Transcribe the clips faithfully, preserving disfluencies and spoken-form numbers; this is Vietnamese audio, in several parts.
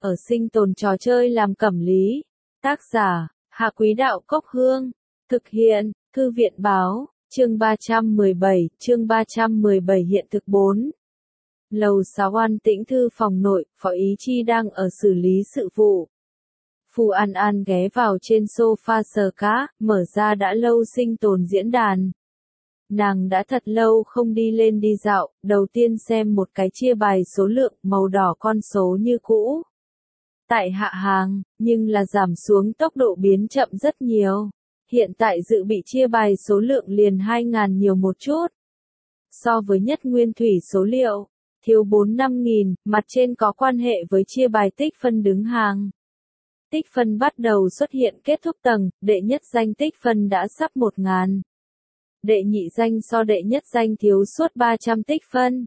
ở sinh tồn trò chơi làm cẩm lý. Tác giả, Hạ Quý Đạo Cốc Hương. Thực hiện, Thư viện Báo, chương ba trăm mười bảy, chương ba trăm mười bảy hiện thực bốn. Lầu sáu An Tĩnh thư phòng nội, Phó Ý Chi đang ở xử lý sự vụ. Phù An An ghé vào trên sofa sờ cá, mở ra đã lâu sinh tồn diễn đàn. Nàng đã thật lâu không đi lên đi dạo, đầu tiên xem một cái chia bài số lượng, màu đỏ con số như cũ. Tại hạ hàng, nhưng là giảm xuống tốc độ biến chậm rất nhiều. Hiện tại dự bị chia bài số lượng liền hai nghìn nhiều một chút. So với nhất nguyên thủy số liệu, thiếu bốn năm nghìn, mặt trên có quan hệ với chia bài tích phân đứng hàng. Tích phân bắt đầu xuất hiện kết thúc tầng, đệ nhất danh tích phân đã sắp một nghìn. Đệ nhị danh so đệ nhất danh thiếu suốt ba trăm tích phân.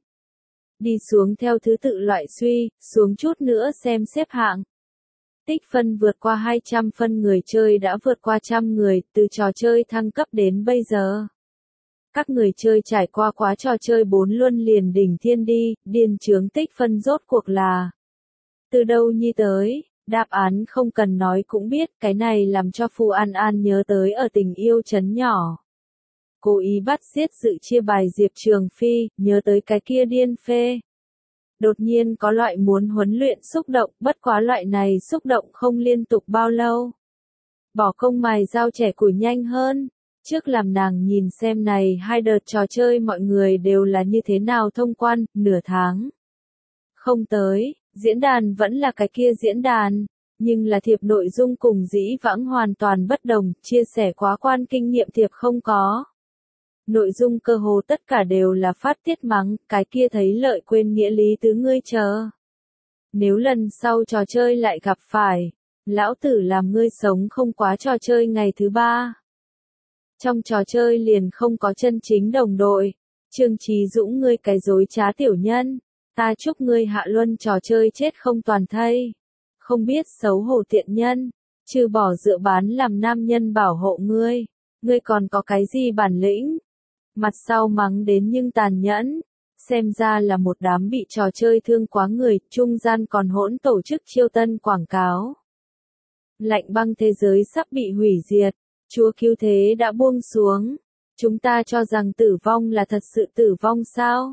Đi xuống theo thứ tự loại suy, xuống chút nữa xem xếp hạng. Tích phân vượt qua hai trăm phân người chơi đã vượt qua trăm người, từ trò chơi thăng cấp đến bây giờ. Các người chơi trải qua quá trò chơi bốn luân liền đỉnh thiên đi, điên chướng tích phân rốt cuộc là từ đâu nhi tới, đáp án không cần nói cũng biết, cái này làm cho Phù An An nhớ tới ở Tình Yêu Trấn Nhỏ. Cố ý bắt giết dự chia bài Diệp Trường Phi, nhớ tới cái kia điên phê. Đột nhiên có loại muốn huấn luyện xúc động, bất quá loại này xúc động không liên tục bao lâu. Bỏ công mài dao trẻ củi nhanh hơn. Trước làm nàng nhìn xem này hai đợt trò chơi mọi người đều là như thế nào thông quan, nửa tháng. Không tới, diễn đàn vẫn là cái kia diễn đàn, nhưng là thiệp nội dung cùng dĩ vãng hoàn toàn bất đồng, chia sẻ quá quan kinh nghiệm thiệp không có. Nội dung cơ hồ tất cả đều là phát tiết mắng, cái kia thấy lợi quên nghĩa lý tứ ngươi chờ. Nếu lần sau trò chơi lại gặp phải, lão tử làm ngươi sống không quá trò chơi ngày thứ ba. Trong trò chơi liền không có chân chính đồng đội. Trương Chí Dũng ngươi cái dối trá tiểu nhân, ta chúc ngươi hạ luân trò chơi chết không toàn thây. Không biết xấu hổ tiện nhân, trừ bỏ dựa bán làm nam nhân bảo hộ ngươi, ngươi còn có cái gì bản lĩnh? Mặt sau mắng đến nhưng tàn nhẫn, xem ra là một đám bị trò chơi thương quá người, trung gian còn hỗn tổ chức chiêu tân quảng cáo. Lạnh băng thế giới sắp bị hủy diệt, Chúa cứu thế đã buông xuống, chúng ta cho rằng tử vong là thật sự tử vong sao?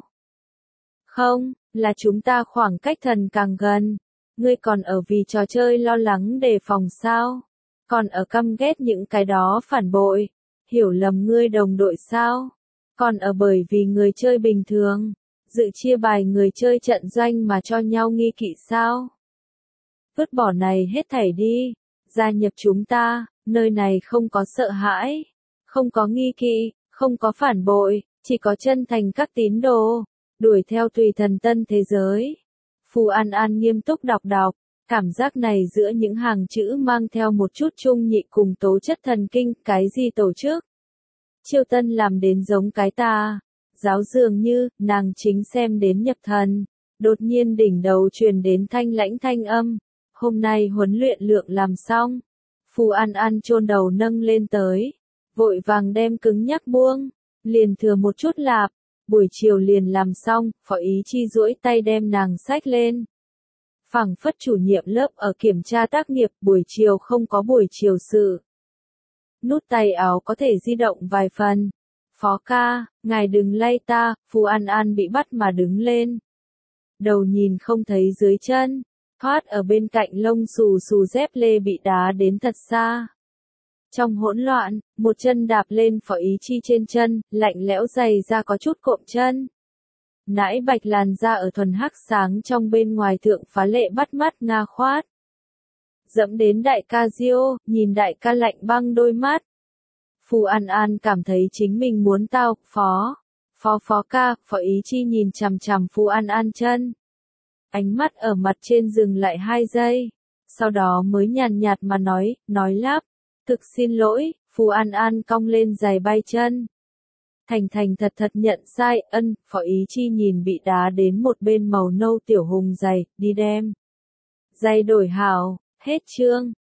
Không, là chúng ta khoảng cách thần càng gần. Ngươi còn ở vì trò chơi lo lắng đề phòng sao? Còn ở căm ghét những cái đó phản bội, hiểu lầm ngươi đồng đội sao? Còn ở bởi vì người chơi bình thường, dự chia bài người chơi trận doanh mà cho nhau nghi kỵ sao? Vứt bỏ này hết thảy đi, gia nhập chúng ta, nơi này không có sợ hãi, không có nghi kỵ, không có phản bội, chỉ có chân thành các tín đồ, đuổi theo tùy thần tân thế giới. Phù An An nghiêm túc đọc đọc, cảm giác này giữa những hàng chữ mang theo một chút trung nhị cùng tố chất thần kinh, cái gì tổ chức? Chiêu tân làm đến giống cái ta, giáo dường như, nàng chính xem đến nhập thần, đột nhiên đỉnh đầu truyền đến thanh lãnh thanh âm, hôm nay huấn luyện lượng làm xong, Phù An An chôn đầu nâng lên tới, vội vàng đem cứng nhắc buông, liền thừa một chút lạp, buổi chiều liền làm xong, Phó Ý Chi duỗi tay đem nàng xách lên. Phảng phất chủ nhiệm lớp ở kiểm tra tác nghiệp, buổi chiều không có buổi chiều sự. Nút tay áo có thể di động vài phần. Phó ca, ngài đừng lay ta, Phù An An bị bắt mà đứng lên. Đầu nhìn không thấy dưới chân, thoát ở bên cạnh lông xù xù dép lê bị đá đến thật xa. Trong hỗn loạn, một chân đạp lên Phó Ý Chi trên chân, lạnh lẽo giày ra có chút cộm chân. Nãi bạch làn da ở thuần hắc sáng trong bên ngoài thượng phá lệ bắt mắt nga khoát. Dẫm đến đại ca Diêu, nhìn đại ca lạnh băng đôi mắt. Phù An An cảm thấy chính mình muốn tao, phó, phó phó ca, Phó Ý Chi nhìn chằm chằm Phù An An chân. Ánh mắt ở mặt trên dừng lại hai giây, sau đó mới nhàn nhạt mà nói, nói lắp, thực xin lỗi, Phù An An cong lên giày bay chân. Thành thành thật thật nhận sai, ân, Phó Ý Chi nhìn bị đá đến một bên màu nâu tiểu hùng giày, đi đem. Giày đổi hảo, hết chương.